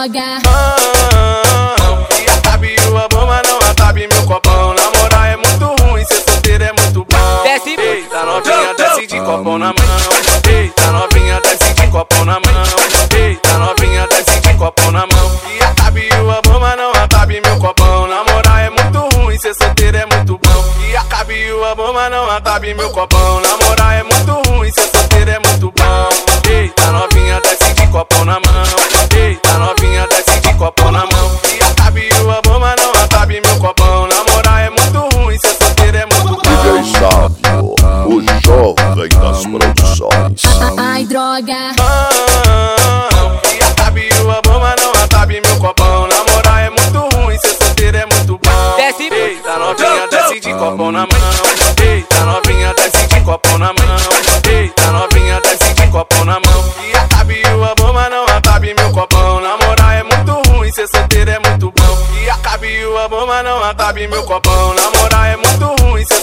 droga. Que acabe o amor, mas não acabe meu copão. Namorar é muito ruim, ser solteiro é muito bom. Desce, eita novinha, desce de copão na mão. Eita novinha, desce de copão na mão. Eita novinha, desce de copão na mão. Que acabe o amor, mas não acabe meu copão. Namorar é muito ruim, ser solteiro é muito bom. Que acabe o amor, mas não acabe meu copão. Namorar é muito ruim, ser solteiro é muito bom. Eita novinha, desce de copão na mão. Eita novinha, desce de copão na mão. Que acabe o amor, mas não acabe meu copão. Namorar é muito ruim, ser solteiro é muito bom. DJ Sábio, o jovem das produções. Ai, droga. Que acabe o amor, mas não acabe meu copão. Namorar é muito ruim, ser solteiro é muito bom. Desce, eita novinha, desce de copão na mão. Eita novinha, desce de copão na mão. Eita novinha, desce de copão na mão. Que acabe o amor, mas não acabe meu copão. Namorar é muito ruim, ser solteiro é muito bom. Que acabe o amor, mas não acabe meu copão. Namorar é muito ruim, ser